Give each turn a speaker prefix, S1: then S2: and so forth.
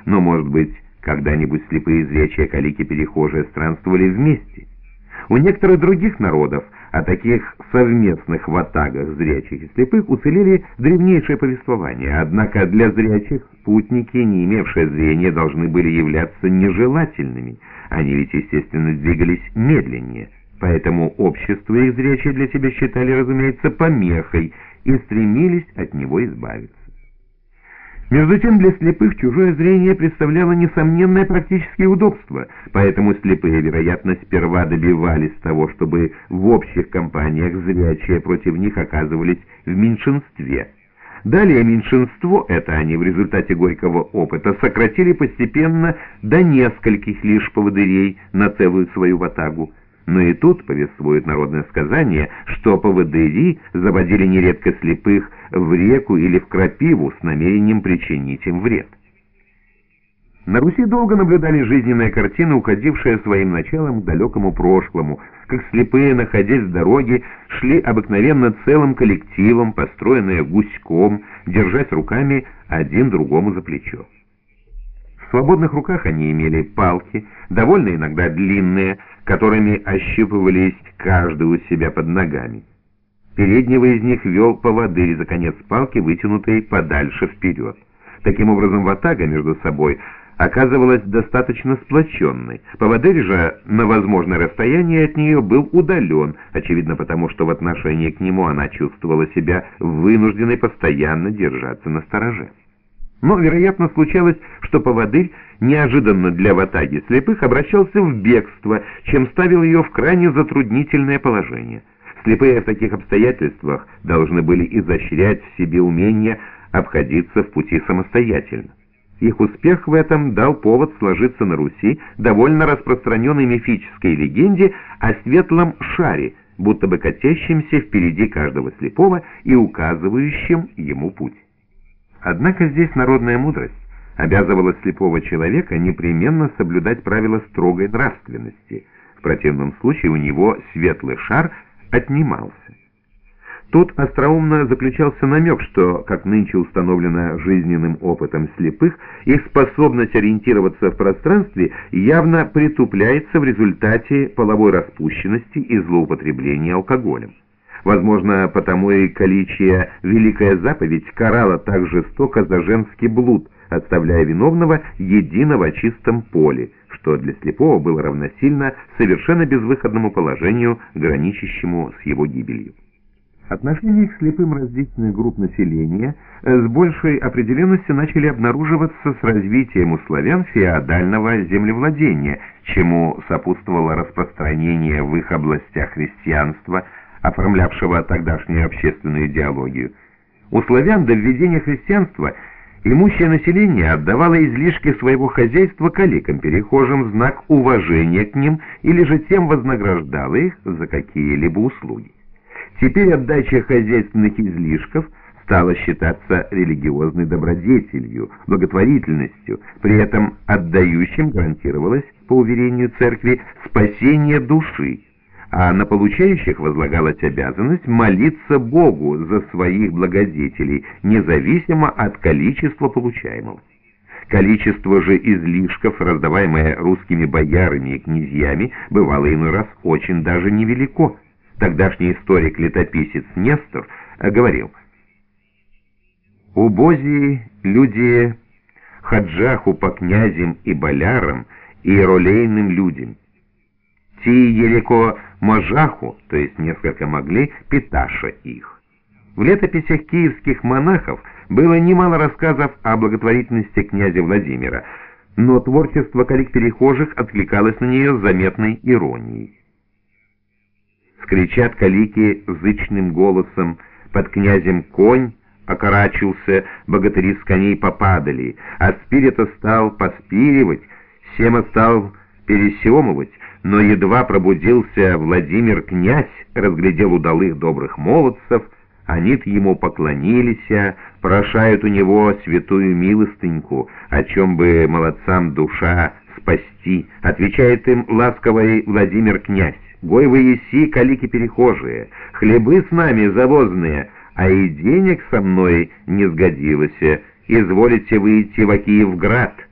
S1: но, может быть, когда-нибудь слепые, зрячие, калики, перехожие странствовали вместе. У некоторых других народов о таких совместных ватагах зрячих и слепых уцелели древнейшие повествования, однако для зрячих спутники, не имевшие зрения, должны были являться нежелательными. Они ведь, естественно, двигались медленнее, поэтому общество их зрячие для себя считали, разумеется, помехой и стремились от него избавиться. Между тем, для слепых чужое зрение представляло несомненное практическое удобство, поэтому слепые, вероятно, сперва добивались того, чтобы в общих компаниях зрячие против них оказывались в меньшинстве. Далее меньшинство это они в результате горького опыта сократили постепенно до нескольких лишь поводырей на целую свою ватагу. Но и тут повествует народное сказание, что поводыри заводили нередко слепых в реку или в крапиву с намерением причинить им вред. На Руси долго наблюдали жизненные картины, уходившие своим началом к далекому прошлому, как слепые, находясь в дороге, шли обыкновенно целым коллективом, построенные гуськом, держась руками один другому за плечо. В свободных руках они имели палки, довольно иногда длинные, которыми ощупывались каждый у себя под ногами. Переднего из них вел поводырь за конец палки, вытянутой подальше вперед. Таким образом, ватага между собой оказывалась достаточно сплоченной. Поводырь же на возможное расстояние от нее был удален, очевидно потому, что в отношении к нему она чувствовала себя вынужденной постоянно держаться настороже. Но, вероятно, случалось, что поводырь неожиданно для ватаги слепых обращался в бегство, чем ставил ее в крайне затруднительное положение. Слепые в таких обстоятельствах должны были изощрять в себе умение обходиться в пути самостоятельно. Их успех в этом дал повод сложиться на Руси довольно распространенной мифической легенде о светлом шаре, будто бы катящемся впереди каждого слепого и указывающем ему путь. Однако здесь народная мудрость обязывала слепого человека непременно соблюдать правила строгой нравственности. В противном случае у него светлый шар отнимался. Тут остроумно заключался намек, что, как нынче установлено жизненным опытом слепых, их способность ориентироваться в пространстве явно притупляется в результате половой распущенности и злоупотребления алкоголем. Возможно, потому и каличья великая заповедь карала так жестоко за женский блуд, отставляя виновного едино в чистом поле, что для слепого было равносильно совершенно безвыходному положению, граничащему с его гибелью. Отношения к слепым различных групп населения с большей определенностью начали обнаруживаться с развитием у славян феодального землевладения, чему сопутствовало распространение в их областях христианства, оформлявшего тогдашнюю общественную идеологию. У славян до введения христианства имущее население отдавало излишки своего хозяйства каликам-перехожим в знак уважения к ним или же тем вознаграждало их за какие-либо услуги. Теперь отдача хозяйственных излишков стала считаться религиозной добродетелью, благотворительностью, при этом отдающим гарантировалось, по уверению церкви, спасение души, а на получающих возлагалась обязанность молиться Богу за своих благодетелей, независимо от количества получаемого. Количество же излишков, раздаваемое русскими боярами и князьями, бывало иной раз очень даже невелико. Тогдашний историк-летописец Нестор говорил: «Убози люди хаджаху по князям и болярам и ролейным людям. Ти елеко можаху, то есть несколько могли, питаша их». В летописях киевских монахов было немало рассказов о благотворительности князя Владимира, но творчество калик-перехожих откликалось на нее с заметной иронией. Скричат калики зычным голосом: «Под князем конь окорачился, богатыри с коней попадали, а спирita стал поспиривать, сема стал пересемывать, но едва пробудился Владимир князь, разглядел удалых добрых молодцев, они-то ему поклонились, прошают у него святую милостыньку, о чем бы молодцам душа спасти. Отвечает им ласковый Владимир князь: «Гой вы еси, калики-перехожие, хлебы с нами завозные, а и денег со мной не сгодилось, изволите выйти в Киевград».